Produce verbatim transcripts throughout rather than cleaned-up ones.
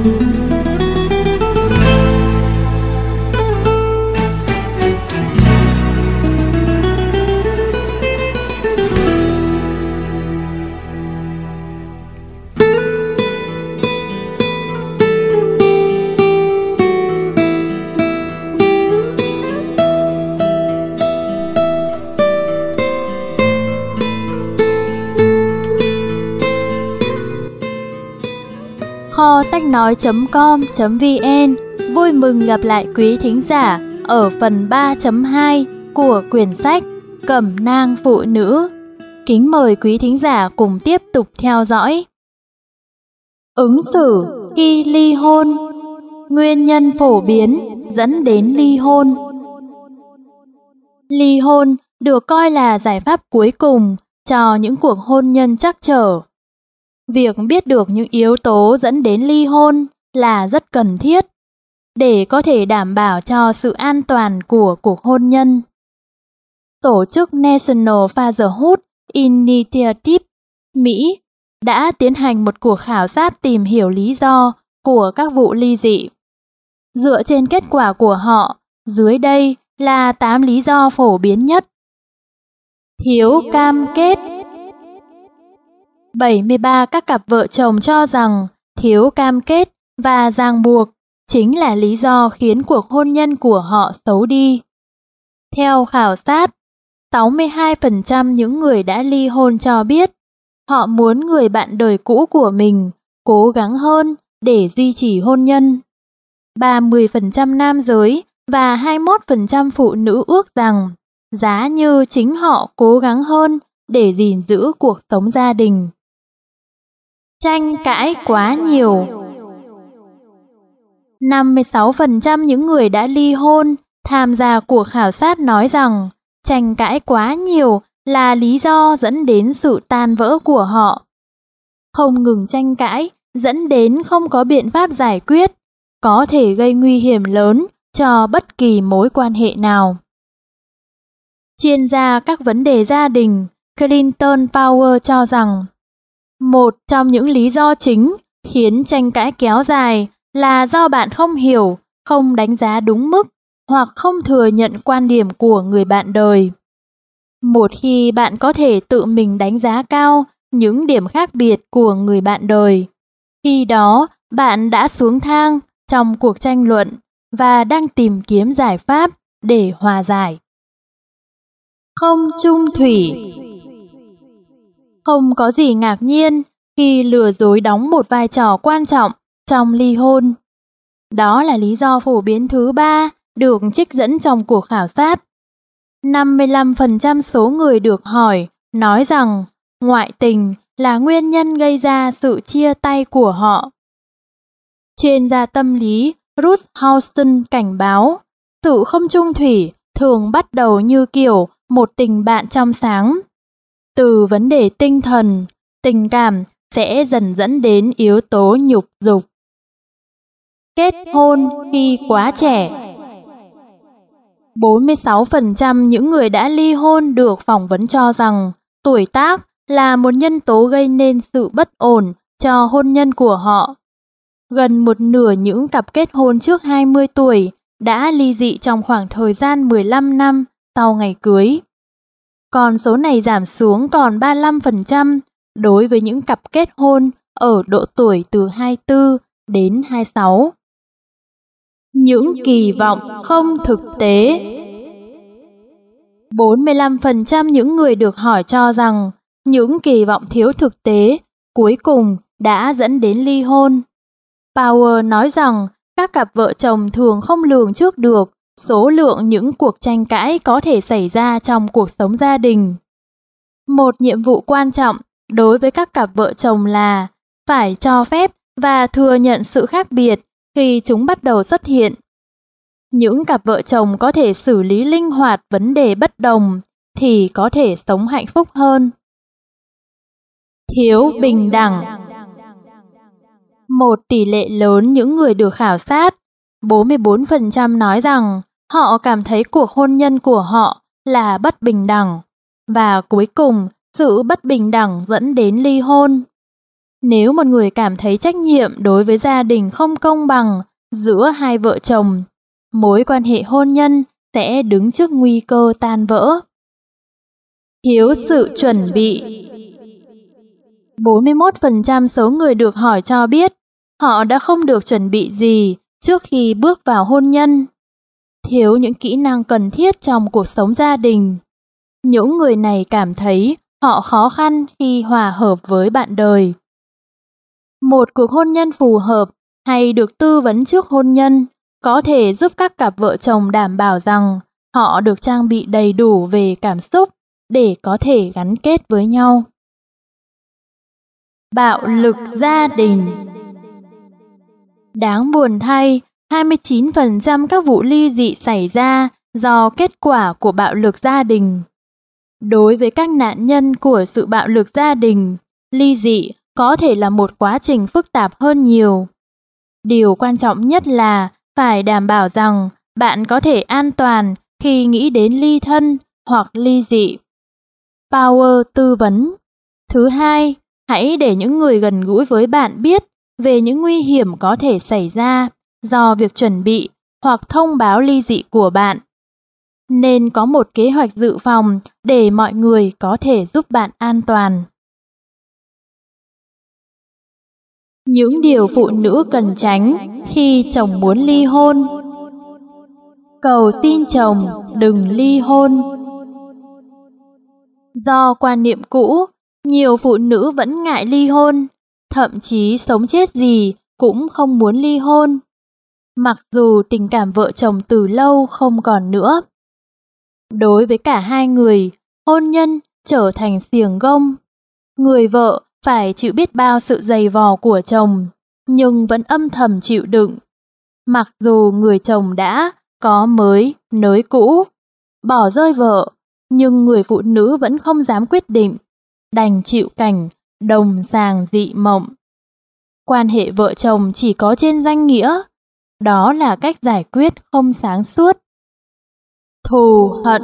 kho sách nói chấm com chấm vn vui mừng gặp lại quý thính giả ở phần ba chấm hai của quyển sách Cẩm nang phụ nữ. Kính mời quý thính giả cùng tiếp tục theo dõi. Ứng xử khi ly hôn, nguyên nhân phổ biến dẫn đến ly hôn. Ly hôn được coi là giải pháp cuối cùng cho những cuộc hôn nhân trắc trở. Việc biết được những yếu tố dẫn đến ly hôn là rất cần thiết để có thể đảm bảo cho sự an toàn của cuộc hôn nhân. Tổ chức National Fatherhood Initiative Mỹ đã tiến hành một cuộc khảo sát tìm hiểu lý do của các vụ ly dị. Dựa trên kết quả của họ, dưới đây là tám lý do phổ biến nhất. Thiếu cam kết. bảy mươi ba các cặp vợ chồng cho rằng thiếu cam kết và ràng buộc chính là lý do khiến cuộc hôn nhân của họ xấu đi. Theo khảo sát, sáu mươi hai phần trăm những người đã ly hôn cho biết họ muốn người bạn đời cũ của mình cố gắng hơn để duy trì hôn nhân. ba mươi phần trăm nam giới và hai mươi mốt phần trăm phụ nữ ước rằng giá như chính họ cố gắng hơn để gìn giữ cuộc sống gia đình. Tranh cãi quá nhiều. năm mươi sáu phần trăm những người đã ly hôn tham gia cuộc khảo sát nói rằng tranh cãi quá nhiều là lý do dẫn đến sự tan vỡ của họ. Không ngừng tranh cãi dẫn đến không có biện pháp giải quyết, có thể gây nguy hiểm lớn cho bất kỳ mối quan hệ nào. Chuyên gia các vấn đề gia đình Clinton Power cho rằng một trong những lý do chính khiến tranh cãi kéo dài là do bạn không hiểu, không đánh giá đúng mức hoặc không thừa nhận quan điểm của người bạn đời. Một khi bạn có thể tự mình đánh giá cao những điểm khác biệt của người bạn đời, khi đó bạn đã xuống thang trong cuộc tranh luận và đang tìm kiếm giải pháp để hòa giải. Không chung thủy. Không có gì ngạc nhiên khi lừa dối đóng một vai trò quan trọng trong ly hôn. Đó là lý do phổ biến thứ ba được trích dẫn trong cuộc khảo sát. năm mươi lăm phần trăm số người được hỏi nói rằng ngoại tình là nguyên nhân gây ra sự chia tay của họ. Chuyên gia tâm lý Ruth Houston cảnh báo, sự không chung thủy thường bắt đầu như kiểu một tình bạn trong sáng. Từ vấn đề tinh thần, tình cảm sẽ dần dẫn đến yếu tố nhục dục. Kết hôn khi quá trẻ. bốn mươi sáu phần trăm những người đã ly hôn được phỏng vấn cho rằng tuổi tác là một nhân tố gây nên sự bất ổn cho hôn nhân của họ. Gần một nửa những cặp kết hôn trước hai mươi tuổi đã ly dị trong khoảng thời gian mười lăm năm sau ngày cưới. Còn số này giảm xuống còn ba mươi lăm phần trăm đối với những cặp kết hôn ở độ tuổi từ hai mươi tư đến hai mươi sáu. Những kỳ vọng không thực tế. bốn mươi lăm phần trăm những người được hỏi cho rằng những kỳ vọng thiếu thực tế cuối cùng đã dẫn đến ly hôn. Power nói rằng các cặp vợ chồng thường không lường trước được số lượng những cuộc tranh cãi có thể xảy ra trong cuộc sống gia đình. Một nhiệm vụ quan trọng đối với các cặp vợ chồng là phải cho phép và thừa nhận sự khác biệt khi chúng bắt đầu xuất hiện. Những cặp vợ chồng có thể xử lý linh hoạt vấn đề bất đồng thì có thể sống hạnh phúc hơn. Thiếu bình đẳng. Một tỷ lệ lớn những người được khảo sát, bốn mươi bốn phần trăm nói rằng họ cảm thấy cuộc hôn nhân của họ là bất bình đẳng, và cuối cùng sự bất bình đẳng dẫn đến ly hôn. Nếu một người cảm thấy trách nhiệm đối với gia đình không công bằng giữa hai vợ chồng, mối quan hệ hôn nhân sẽ đứng trước nguy cơ tan vỡ. Thiếu sự chuẩn bị. bốn mươi mốt phần trăm số người được hỏi cho biết họ đã không được chuẩn bị gì trước khi bước vào hôn nhân, thiếu những kỹ năng cần thiết trong cuộc sống gia đình. Những người này cảm thấy họ khó khăn khi hòa hợp với bạn đời. Một cuộc hôn nhân phù hợp hay được tư vấn trước hôn nhân có thể giúp các cặp vợ chồng đảm bảo rằng họ được trang bị đầy đủ về cảm xúc để có thể gắn kết với nhau. Bạo lực gia đình. Đáng buồn thay, hai mươi chín phần trăm các vụ ly dị xảy ra do kết quả của bạo lực gia đình. Đối với các nạn nhân của sự bạo lực gia đình, ly dị có thể là một quá trình phức tạp hơn nhiều. Điều quan trọng nhất là phải đảm bảo rằng bạn có thể an toàn khi nghĩ đến ly thân hoặc ly dị. Power tư vấn. Thứ hai, hãy để những người gần gũi với bạn biết về những nguy hiểm có thể xảy ra do việc chuẩn bị hoặc thông báo ly dị của bạn. Nên có một kế hoạch dự phòng để mọi người có thể giúp bạn an toàn. Những điều phụ nữ cần tránh khi chồng muốn ly hôn. Cầu xin chồng đừng ly hôn. Do quan niệm cũ, nhiều phụ nữ vẫn ngại ly hôn, thậm chí sống chết gì cũng không muốn ly hôn, mặc dù tình cảm vợ chồng từ lâu không còn nữa. Đối với cả hai người, hôn nhân trở thành xiềng gông. Người vợ phải chịu biết bao sự dày vò của chồng, nhưng vẫn âm thầm chịu đựng. Mặc dù người chồng đã có mới, nới cũ, bỏ rơi vợ, nhưng người phụ nữ vẫn không dám quyết định, đành chịu cảnh đồng sàng dị mộng. Quan hệ vợ chồng chỉ có trên danh nghĩa, đó là cách giải quyết không sáng suốt. Thù hận.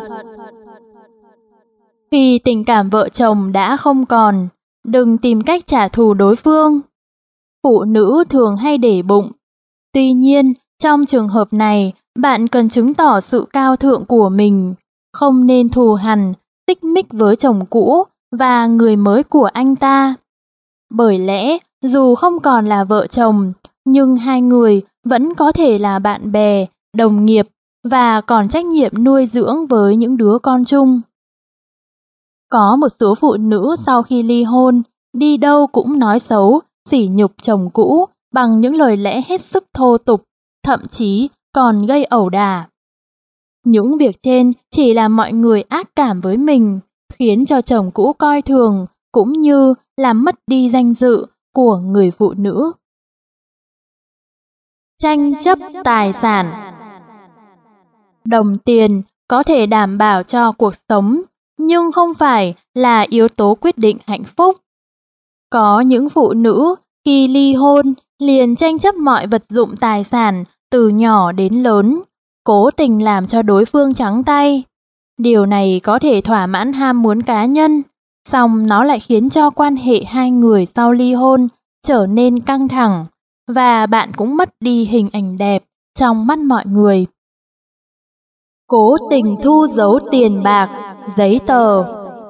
Khi tình cảm vợ chồng đã không còn, đừng tìm cách trả thù đối phương. Phụ nữ thường hay để bụng. Tuy nhiên, trong trường hợp này, bạn cần chứng tỏ sự cao thượng của mình, không nên thù hằn, xích mích với chồng cũ và người mới của anh ta. Bởi lẽ, dù không còn là vợ chồng, nhưng hai người vẫn có thể là bạn bè, đồng nghiệp và còn trách nhiệm nuôi dưỡng với những đứa con chung. Có một số phụ nữ sau khi ly hôn, đi đâu cũng nói xấu, sỉ nhục chồng cũ bằng những lời lẽ hết sức thô tục, thậm chí còn gây ẩu đả. Những việc trên chỉ làm mọi người ác cảm với mình, khiến cho chồng cũ coi thường, cũng như làm mất đi danh dự của người phụ nữ. Tranh chấp tài sản. Đồng tiền có thể đảm bảo cho cuộc sống, nhưng không phải là yếu tố quyết định hạnh phúc. Có những phụ nữ khi ly hôn liền tranh chấp mọi vật dụng tài sản từ nhỏ đến lớn, cố tình làm cho đối phương trắng tay. Điều này có thể thỏa mãn ham muốn cá nhân, song nó lại khiến cho quan hệ hai người sau ly hôn trở nên căng thẳng, và bạn cũng mất đi hình ảnh đẹp trong mắt mọi người. Cố tình thu giấu tiền bạc, giấy tờ.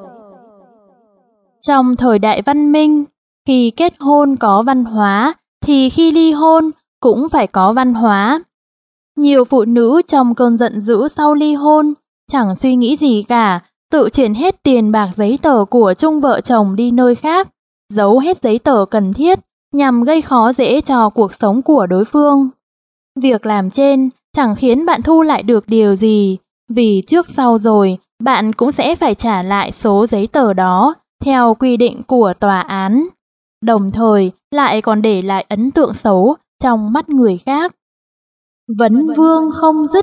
Trong thời đại văn minh, khi kết hôn có văn hóa, thì khi ly hôn cũng phải có văn hóa. Nhiều phụ nữ trong cơn giận dữ sau ly hôn, chẳng suy nghĩ gì cả, tự chuyển hết tiền bạc giấy tờ của chung vợ chồng đi nơi khác, giấu hết giấy tờ cần thiết nhằm gây khó dễ cho cuộc sống của đối phương. Việc làm trên chẳng khiến bạn thu lại được điều gì, vì trước sau rồi bạn cũng sẽ phải trả lại số giấy tờ đó theo quy định của tòa án, đồng thời lại còn để lại ấn tượng xấu trong mắt người khác. Vấn vương không dứt.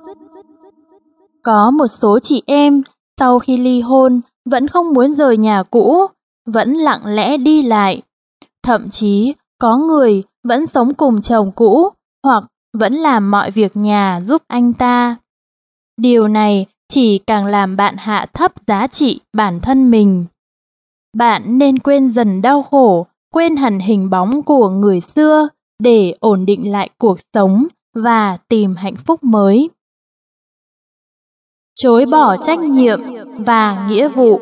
Có một số chị em sau khi ly hôn vẫn không muốn rời nhà cũ, vẫn lặng lẽ đi lại. Thậm chí có người vẫn sống cùng chồng cũ hoặc vẫn làm mọi việc nhà giúp anh ta. Điều này chỉ càng làm bạn hạ thấp giá trị bản thân mình. Bạn nên quên dần đau khổ quên hẳn hình bóng của người xưa để ổn định lại cuộc sống và tìm hạnh phúc mới. Chối bỏ trách nhiệm và nghĩa vụ.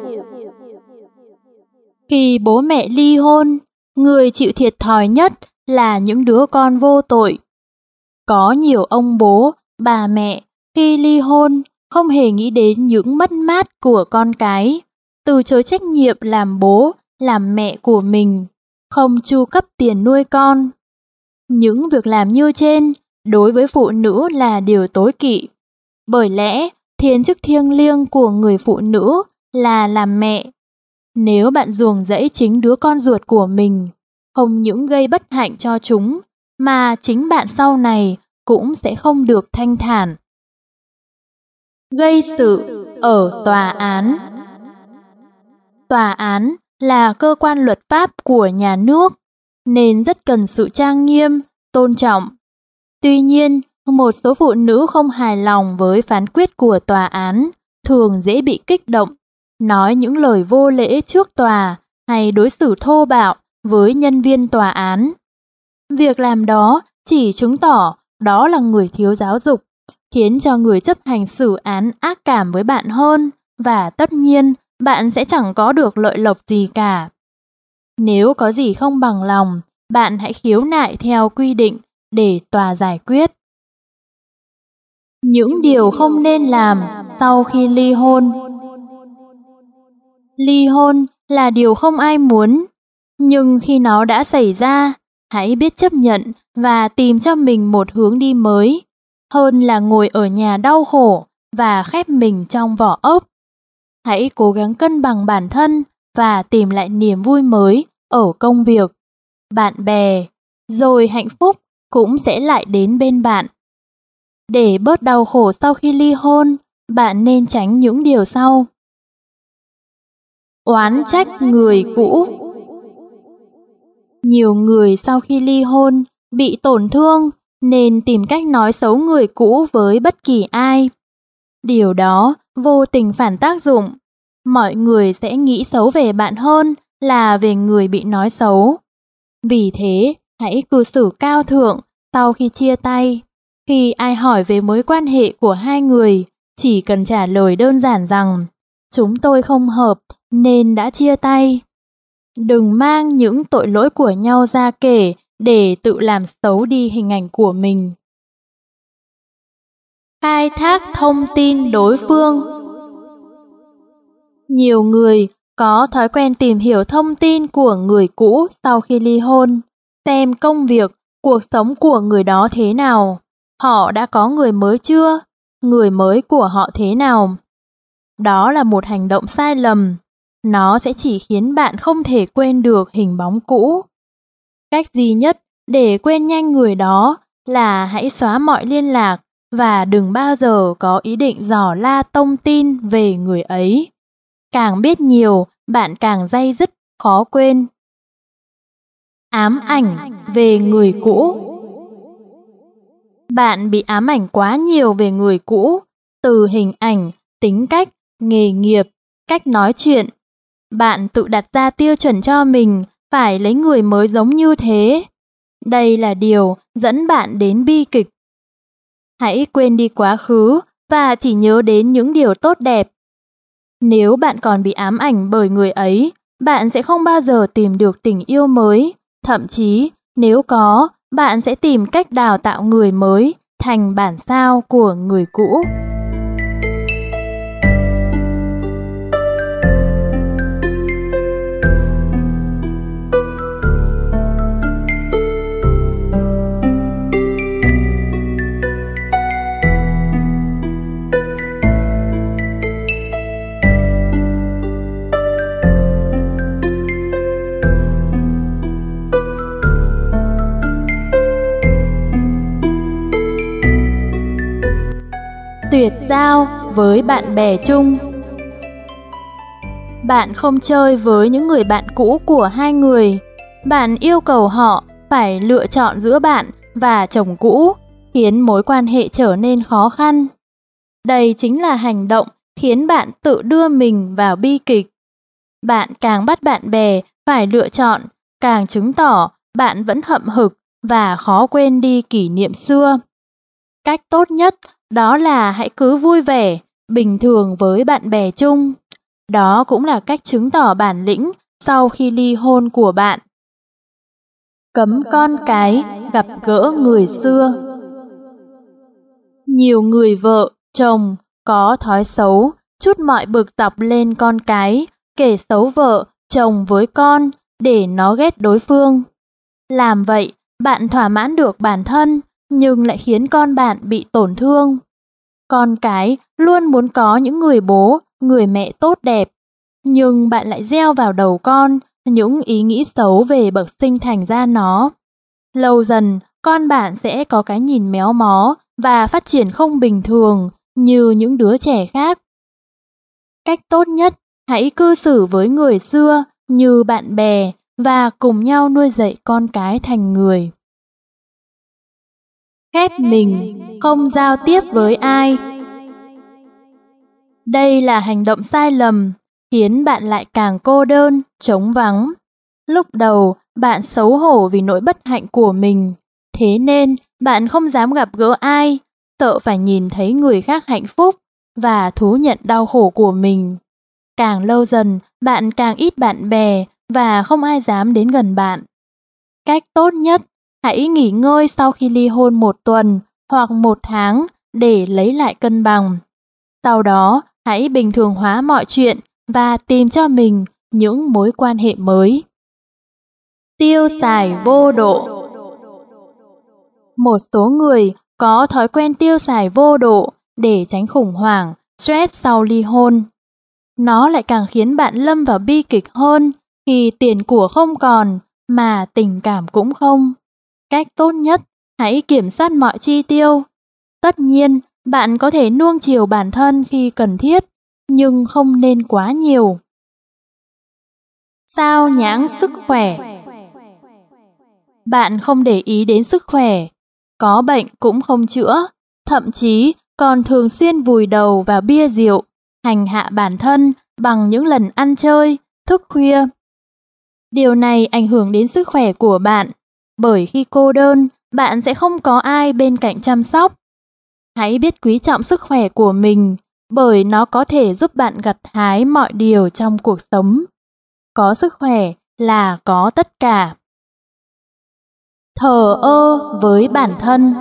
Khi bố mẹ ly hôn, người chịu thiệt thòi nhất là những đứa con vô tội. Có nhiều ông bố, bà mẹ khi ly hôn không hề nghĩ đến những mất mát của con cái, từ chối trách nhiệm làm bố, làm mẹ của mình, không chu cấp tiền nuôi con. Những việc làm như trên đối với phụ nữ là điều tối kỵ, bởi lẽ thiên chức thiêng liêng của người phụ nữ là làm mẹ. Nếu bạn ruồng rẫy chính đứa con ruột của mình, không những gây bất hạnh cho chúng, mà chính bạn sau này cũng sẽ không được thanh thản. Gây sự ở tòa án. Tòa án là cơ quan luật pháp của nhà nước, nên rất cần sự trang nghiêm, tôn trọng. Tuy nhiên, một số phụ nữ không hài lòng với phán quyết của tòa án, thường dễ bị kích động, nói những lời vô lễ trước tòa hay đối xử thô bạo với nhân viên tòa án. Việc làm đó chỉ chứng tỏ đó là người thiếu giáo dục, khiến cho người chấp hành xử án ác cảm với bạn hơn, và tất nhiên bạn sẽ chẳng có được lợi lộc gì cả. Nếu có gì không bằng lòng, bạn hãy khiếu nại theo quy định để tòa giải quyết. Những điều không nên làm sau khi ly hôn. Ly hôn là điều không ai muốn, nhưng khi nó đã xảy ra, hãy biết chấp nhận và tìm cho mình một hướng đi mới, hơn là ngồi ở nhà đau khổ và khép mình trong vỏ ốc. Hãy cố gắng cân bằng bản thân và tìm lại niềm vui mới ở công việc, bạn bè, rồi hạnh phúc cũng sẽ lại đến bên bạn. Để bớt đau khổ sau khi ly hôn, bạn nên tránh những điều sau. Oán trách người cũ. Nhiều người sau khi ly hôn bị tổn thương nên tìm cách nói xấu người cũ với bất kỳ ai. Điều đó vô tình phản tác dụng. Mọi người sẽ nghĩ xấu về bạn hơn là về người bị nói xấu. Vì thế, hãy cư xử cao thượng sau khi chia tay. Khi ai hỏi về mối quan hệ của hai người, chỉ cần trả lời đơn giản rằng chúng tôi không hợp nên đã chia tay. Đừng mang những tội lỗi của nhau ra kể để tự làm xấu đi hình ảnh của mình. Khai thác thông tin đối phương. Nhiều người có thói quen tìm hiểu thông tin của người cũ sau khi ly hôn, xem công việc, cuộc sống của người đó thế nào, họ đã có người mới chưa, người mới của họ thế nào. Đó là một hành động sai lầm, nó sẽ chỉ khiến bạn không thể quên được hình bóng cũ. Cách duy nhất để quên nhanh người đó là hãy xóa mọi liên lạc và đừng bao giờ có ý định dò la thông tin về người ấy. Càng biết nhiều, bạn càng day dứt, khó quên. Ám ảnh về người cũ. Bạn bị ám ảnh quá nhiều về người cũ, từ hình ảnh, tính cách, nghề nghiệp, cách nói chuyện. Bạn tự đặt ra tiêu chuẩn cho mình phải lấy người mới giống như thế. Đây là điều dẫn bạn đến bi kịch. Hãy quên đi quá khứ và chỉ nhớ đến những điều tốt đẹp. Nếu bạn còn bị ám ảnh bởi người ấy, bạn sẽ không bao giờ tìm được tình yêu mới. Thậm chí, nếu có, bạn sẽ tìm cách đào tạo người mới thành bản sao của người cũ. Tuyệt giao với bạn bè chung. Bạn không chơi với những người bạn cũ của hai người. Bạn yêu cầu họ phải lựa chọn giữa bạn và chồng cũ, khiến mối quan hệ trở nên khó khăn. Đây chính là hành động khiến bạn tự đưa mình vào bi kịch. Bạn càng bắt bạn bè phải lựa chọn, càng chứng tỏ bạn vẫn hậm hực và khó quên đi kỷ niệm xưa. Cách tốt nhất đó là hãy cứ vui vẻ, bình thường với bạn bè chung. Đó cũng là cách chứng tỏ bản lĩnh sau khi ly hôn của bạn. Cấm con cái gặp gỡ người xưa. Nhiều người vợ, chồng có thói xấu trút mọi bực dọc lên con cái, kể xấu vợ, chồng với con để nó ghét đối phương. Làm vậy, bạn thỏa mãn được bản thân nhưng lại khiến con bạn bị tổn thương. Con cái luôn muốn có những người bố, người mẹ tốt đẹp, nhưng bạn lại gieo vào đầu con những ý nghĩ xấu về bậc sinh thành ra nó. Lâu dần, con bạn sẽ có cái nhìn méo mó và phát triển không bình thường như những đứa trẻ khác. Cách tốt nhất, hãy cư xử với người xưa như bạn bè và cùng nhau nuôi dạy con cái thành người. Khép mình, không giao tiếp với ai. Đây là hành động sai lầm, khiến bạn lại càng cô đơn, trống vắng. Lúc đầu, bạn xấu hổ vì nỗi bất hạnh của mình, thế nên bạn không dám gặp gỡ ai, sợ phải nhìn thấy người khác hạnh phúc và thú nhận đau khổ của mình. Càng lâu dần, bạn càng ít bạn bè và không ai dám đến gần bạn. Cách tốt nhất, hãy nghỉ ngơi sau khi ly hôn một tuần hoặc một tháng để lấy lại cân bằng. Sau đó, hãy bình thường hóa mọi chuyện và tìm cho mình những mối quan hệ mới. Tiêu xài vô độ. Một số người có thói quen tiêu xài vô độ để tránh khủng hoảng, stress sau ly hôn. Nó lại càng khiến bạn lâm vào bi kịch hơn khi tiền của không còn mà tình cảm cũng không. Cách tốt nhất, hãy kiểm soát mọi chi tiêu. Tất nhiên, bạn có thể nuông chiều bản thân khi cần thiết, nhưng không nên quá nhiều. Sao nhãng sức khỏe. Bạn không để ý đến sức khỏe, có bệnh cũng không chữa, thậm chí còn thường xuyên vùi đầu vào bia rượu, hành hạ bản thân bằng những lần ăn chơi, thức khuya. Điều này ảnh hưởng đến sức khỏe của bạn, bởi khi cô đơn, bạn sẽ không có ai bên cạnh chăm sóc. Hãy biết quý trọng sức khỏe của mình, bởi nó có thể giúp bạn gặt hái mọi điều trong cuộc sống. Có sức khỏe là có tất cả. Thờ ơ với bản thân.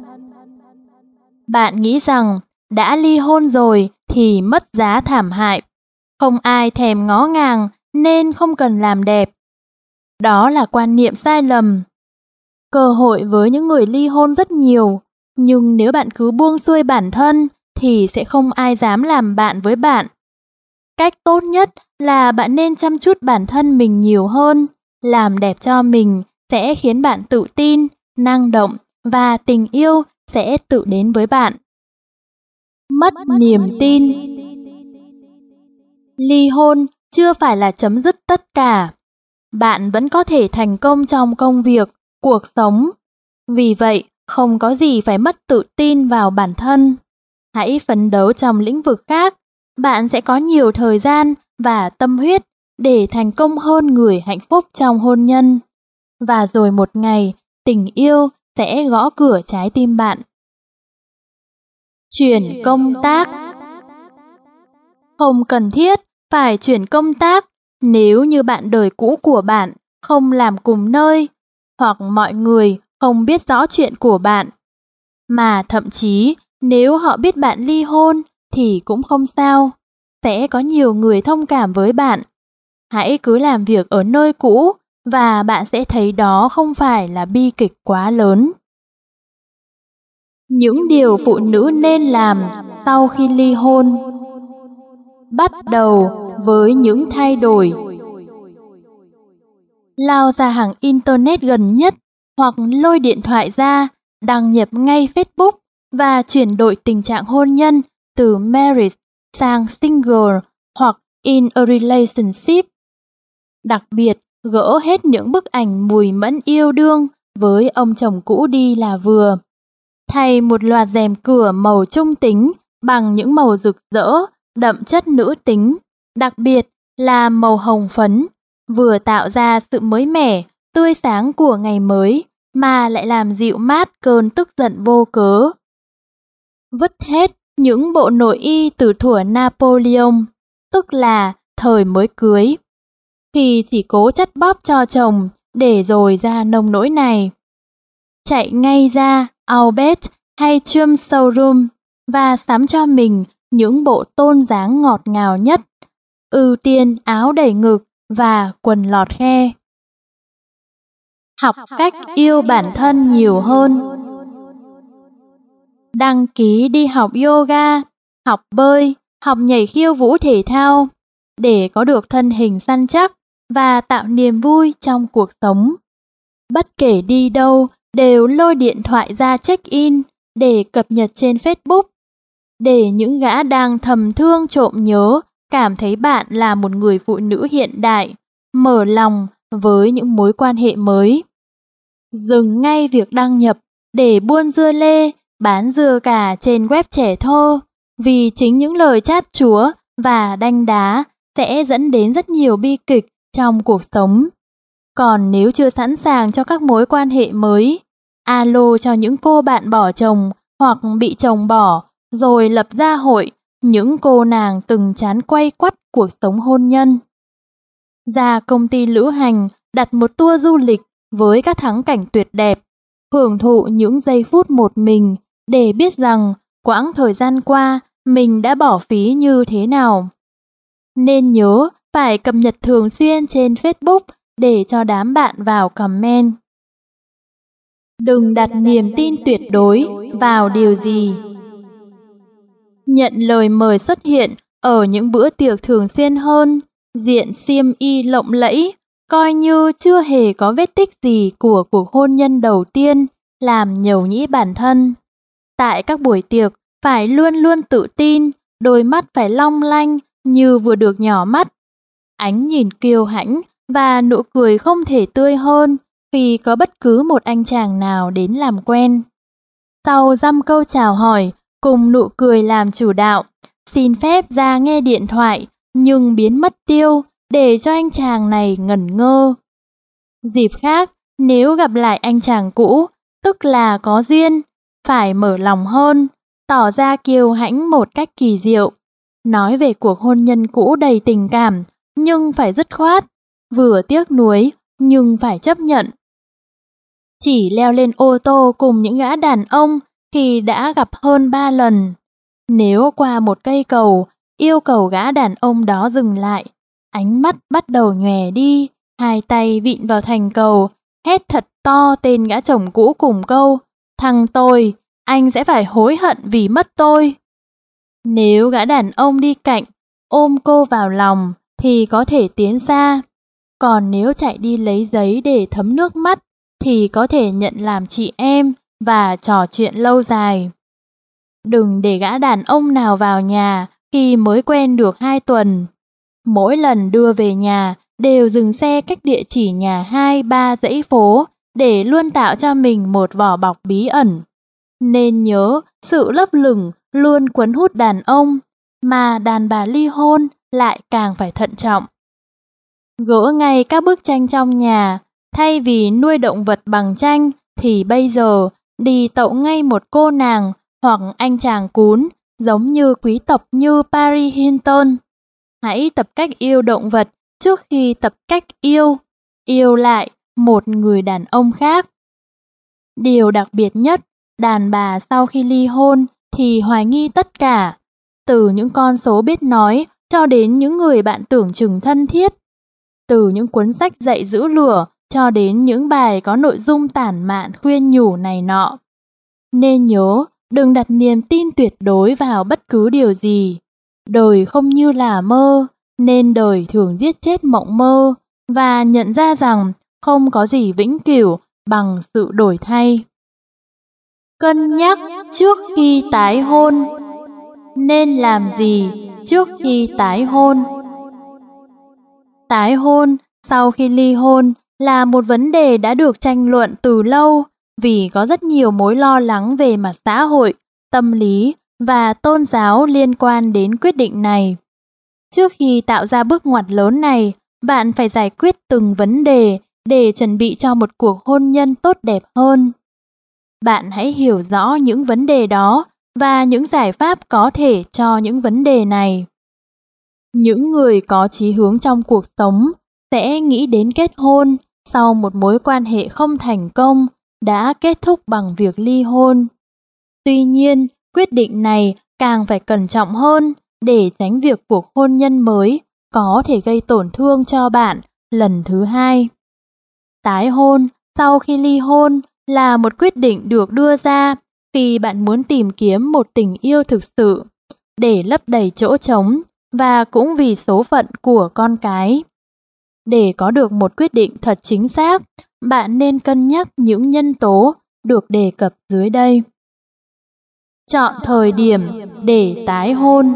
Bạn nghĩ rằng đã ly hôn rồi thì mất giá thảm hại, không ai thèm ngó ngàng nên không cần làm đẹp. Đó là quan niệm sai lầm. Cơ hội với những người ly hôn rất nhiều, nhưng nếu bạn cứ buông xuôi bản thân thì sẽ không ai dám làm bạn với bạn. Cách tốt nhất là bạn nên chăm chút bản thân mình nhiều hơn, làm đẹp cho mình sẽ khiến bạn tự tin, năng động và tình yêu sẽ tự đến với bạn. Mất niềm tin. Ly hôn chưa phải là chấm dứt tất cả. Bạn vẫn có thể thành công trong công việc, cuộc sống. Vì vậy, không có gì phải mất tự tin vào bản thân. Hãy phấn đấu trong lĩnh vực khác, bạn sẽ có nhiều thời gian và tâm huyết để thành công hơn người hạnh phúc trong hôn nhân. Và rồi một ngày, tình yêu sẽ gõ cửa trái tim bạn. Chuyển công tác. Không cần thiết phải chuyển công tác nếu như bạn đời cũ của bạn không làm cùng nơi, hoặc mọi người không biết rõ chuyện của bạn. Mà thậm chí nếu họ biết bạn ly hôn thì cũng không sao, sẽ có nhiều người thông cảm với bạn. Hãy cứ làm việc ở nơi cũ và bạn sẽ thấy đó không phải là bi kịch quá lớn. Những điều phụ nữ nên làm sau khi ly hôn. Bắt đầu với những thay đổi. Lao ra hàng Internet gần nhất hoặc lôi điện thoại ra, đăng nhập ngay Facebook và chuyển đổi tình trạng hôn nhân từ married sang single hoặc in a relationship. Đặc biệt, gỡ hết những bức ảnh mùi mẫn yêu đương với ông chồng cũ đi là vừa. Thay một loạt rèm cửa màu trung tính bằng những màu rực rỡ, đậm chất nữ tính, đặc biệt là màu hồng phấn, vừa tạo ra sự mới mẻ, tươi sáng của ngày mới, mà lại làm dịu mát cơn tức giận vô cớ. Vứt hết những bộ nội y từ thuở Napoleon, tức là thời mới cưới, khi chỉ cố chắt bóp cho chồng để rồi ra nông nỗi này. Chạy ngay ra Albert hay Chum Showroom và sắm cho mình những bộ tôn dáng ngọt ngào nhất, ưu tiên áo đầy ngực và quần lọt khe. Học cách yêu bản thân nhiều hơn. Đăng ký đi học yoga, học bơi, học nhảy khiêu vũ thể thao để có được thân hình săn chắc và tạo niềm vui trong cuộc sống. Bất kể đi đâu đều lôi điện thoại ra check-in để cập nhật trên Facebook, để những gã đang thầm thương trộm nhớ cảm thấy bạn là một người phụ nữ hiện đại, mở lòng với những mối quan hệ mới. Dừng ngay việc đăng nhập để buôn dưa lê, bán dưa cà trên web trẻ thơ, vì chính những lời chát chúa và đanh đá sẽ dẫn đến rất nhiều bi kịch trong cuộc sống. Còn nếu chưa sẵn sàng cho các mối quan hệ mới, alo cho những cô bạn bỏ chồng hoặc bị chồng bỏ, rồi lập gia hội những cô nàng từng chán quay quắt cuộc sống hôn nhân. Ra công ty lữ hành đặt một tour du lịch với các thắng cảnh tuyệt đẹp, hưởng thụ những giây phút một mình để biết rằng quãng thời gian qua mình đã bỏ phí như thế nào. Nên nhớ phải cập nhật thường xuyên trên Facebook để cho đám bạn vào comment. Đừng đặt niềm tin tuyệt đối vào điều gì. Nhận lời mời xuất hiện ở những bữa tiệc thường xuyên hơn, diện xiêm y lộng lẫy, coi như chưa hề có vết tích gì của cuộc hôn nhân đầu tiên, làm nhầu nhĩ bản thân. Tại các buổi tiệc, phải luôn luôn tự tin, đôi mắt phải long lanh như vừa được nhỏ mắt. Ánh nhìn kiêu hãnh và nụ cười không thể tươi hơn khi có bất cứ một anh chàng nào đến làm quen. Sau dăm câu chào hỏi, cùng nụ cười làm chủ đạo, xin phép ra nghe điện thoại nhưng biến mất tiêu để cho anh chàng này ngẩn ngơ. Dịp khác, nếu gặp lại anh chàng cũ, tức là có duyên, phải mở lòng hơn, tỏ ra kiêu hãnh một cách kỳ diệu. Nói về cuộc hôn nhân cũ đầy tình cảm, nhưng phải dứt khoát, vừa tiếc nuối, nhưng phải chấp nhận. Chỉ leo lên ô tô cùng những gã đàn ông khi đã gặp hơn ba lần. Nếu qua một cây cầu, yêu cầu gã đàn ông đó dừng lại, ánh mắt bắt đầu nhòe đi, hai tay vịn vào thành cầu, hét thật to tên gã chồng cũ cùng câu, thằng tôi, anh sẽ phải hối hận vì mất tôi. Nếu gã đàn ông đi cạnh, ôm cô vào lòng thì có thể tiến xa, còn nếu chạy đi lấy giấy để thấm nước mắt thì có thể nhận làm chị em và trò chuyện lâu dài. Đừng để gã đàn ông nào vào nhà khi mới quen được hai tuần. Mỗi lần đưa về nhà đều dừng xe cách địa chỉ nhà hai ba dãy phố để luôn tạo cho mình một vỏ bọc bí ẩn. Nên nhớ, sự lấp lửng luôn cuốn hút đàn ông, mà đàn bà ly hôn lại càng phải thận trọng. Gỡ ngay các bức tranh trong nhà, thay vì nuôi động vật bằng tranh thì bây giờ đi tậu ngay một cô nàng hoặc anh chàng cún giống như quý tộc như Paris Hilton. Hãy tập cách yêu động vật trước khi tập cách yêu, yêu lại một người đàn ông khác. Điều đặc biệt nhất, đàn bà sau khi ly hôn thì hoài nghi tất cả, từ những con số biết nói cho đến những người bạn tưởng chừng thân thiết, từ những cuốn sách dạy giữ lửa cho đến những bài có nội dung tản mạn khuyên nhủ này nọ. Nên nhớ, đừng đặt niềm tin tuyệt đối vào bất cứ điều gì. Đời không như là mơ, nên đời thường giết chết mộng mơ, và nhận ra rằng không có gì vĩnh cửu bằng sự đổi thay. Cân nhắc trước khi tái hôn. Nên làm gì trước khi tái hôn? Tái hôn sau khi ly hôn là một vấn đề đã được tranh luận từ lâu, vì có rất nhiều mối lo lắng về mặt xã hội, tâm lý và tôn giáo liên quan đến quyết định này. Trước khi tạo ra bước ngoặt lớn này, bạn phải giải quyết từng vấn đề để chuẩn bị cho một cuộc hôn nhân tốt đẹp hơn. Bạn hãy hiểu rõ những vấn đề đó và những giải pháp có thể cho những vấn đề này. Những người có chí hướng trong cuộc sống sẽ nghĩ đến kết hôn sau một mối quan hệ không thành công đã kết thúc bằng việc ly hôn. Tuy nhiên, quyết định này càng phải cẩn trọng hơn để tránh việc cuộc hôn nhân mới có thể gây tổn thương cho bạn lần thứ hai. Tái hôn sau khi ly hôn là một quyết định được đưa ra khi bạn muốn tìm kiếm một tình yêu thực sự để lấp đầy chỗ trống và cũng vì số phận của con cái. Để có được một quyết định thật chính xác, bạn nên cân nhắc những nhân tố được đề cập dưới đây. Chọn thời điểm để tái hôn.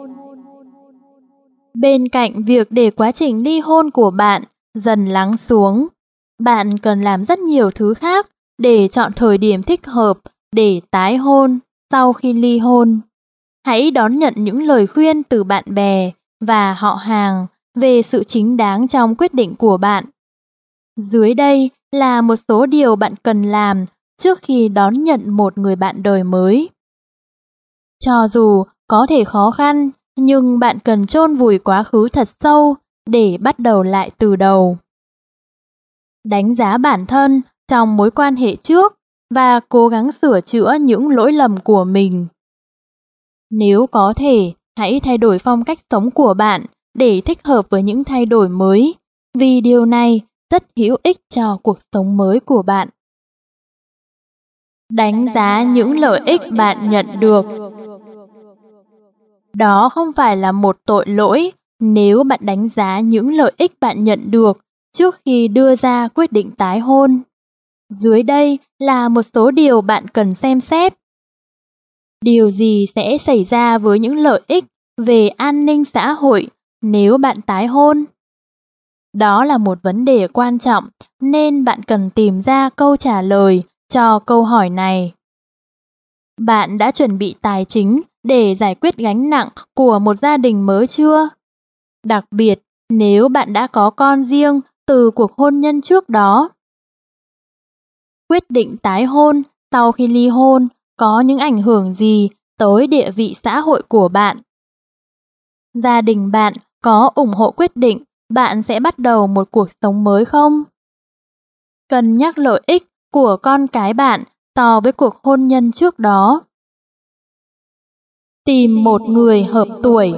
Bên cạnh việc để quá trình ly hôn của bạn dần lắng xuống, bạn cần làm rất nhiều thứ khác để chọn thời điểm thích hợp để tái hôn sau khi ly hôn. Hãy đón nhận những lời khuyên từ bạn bè và họ hàng về sự chính đáng trong quyết định của bạn. Dưới đây là một số điều bạn cần làm trước khi đón nhận một người bạn đời mới. Cho dù có thể khó khăn, nhưng bạn cần chôn vùi quá khứ thật sâu để bắt đầu lại từ đầu. Đánh giá bản thân trong mối quan hệ trước và cố gắng sửa chữa những lỗi lầm của mình. Nếu có thể, hãy thay đổi phong cách sống của bạn để thích hợp với những thay đổi mới, vì điều này rất hữu ích cho cuộc sống mới của bạn. Đánh giá những lợi ích bạn nhận được. Đó không phải là một tội lỗi nếu bạn đánh giá những lợi ích bạn nhận được trước khi đưa ra quyết định tái hôn. Dưới đây là một số điều bạn cần xem xét. Điều gì sẽ xảy ra với những lợi ích về an ninh xã hội nếu bạn tái hôn? Đó là một vấn đề quan trọng nên bạn cần tìm ra câu trả lời cho câu hỏi này. Bạn đã chuẩn bị tài chính để giải quyết gánh nặng của một gia đình mới chưa? Đặc biệt nếu bạn đã có con riêng từ cuộc hôn nhân trước đó. Quyết định tái hôn sau khi ly hôn có những ảnh hưởng gì tới địa vị xã hội của bạn? Gia đình bạn có ủng hộ quyết định bạn sẽ bắt đầu một cuộc sống mới không? Cân nhắc lợi ích của con cái bạn so với cuộc hôn nhân trước đó. Tìm một người hợp tuổi.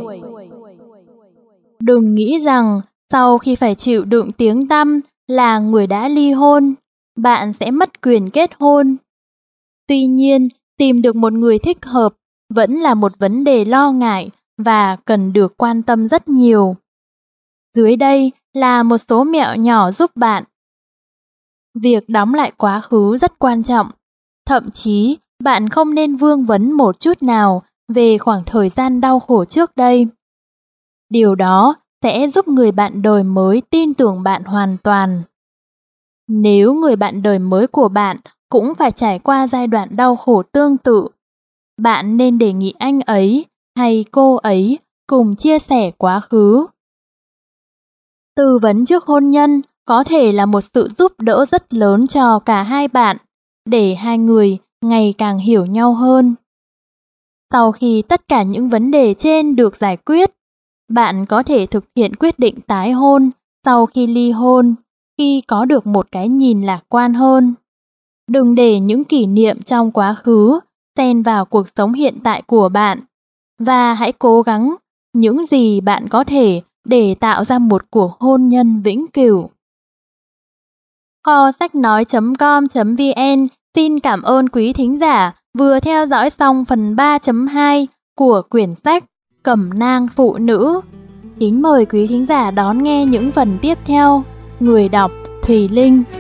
Đừng nghĩ rằng sau khi phải chịu đựng tiếng tăm là người đã ly hôn, bạn sẽ mất quyền kết hôn. Tuy nhiên, tìm được một người thích hợp vẫn là một vấn đề lo ngại và cần được quan tâm rất nhiều. Dưới đây là một số mẹo nhỏ giúp bạn. Việc đóng lại quá khứ rất quan trọng. Thậm chí, bạn không nên vương vấn một chút nào về khoảng thời gian đau khổ trước đây. Điều đó sẽ giúp người bạn đời mới tin tưởng bạn hoàn toàn. Nếu người bạn đời mới của bạn cũng phải trải qua giai đoạn đau khổ tương tự, bạn nên đề nghị anh ấy hay cô ấy cùng chia sẻ quá khứ. Tư vấn trước hôn nhân có thể là một sự giúp đỡ rất lớn cho cả hai bạn, để hai người ngày càng hiểu nhau hơn. Sau khi tất cả những vấn đề trên được giải quyết, bạn có thể thực hiện quyết định tái hôn sau khi ly hôn, khi có được một cái nhìn lạc quan hơn. Đừng để những kỷ niệm trong quá khứ xen vào cuộc sống hiện tại của bạn, và hãy cố gắng những gì bạn có thể để tạo ra một cuộc hôn nhân vĩnh cửu. Kho sách nói chấm com chấm vn xin cảm ơn quý thính giả vừa theo dõi xong phần ba chấm hai của quyển sách Cẩm nang phụ nữ. Kính mời quý thính giả đón nghe những phần tiếp theo. Người đọc Thùy Linh.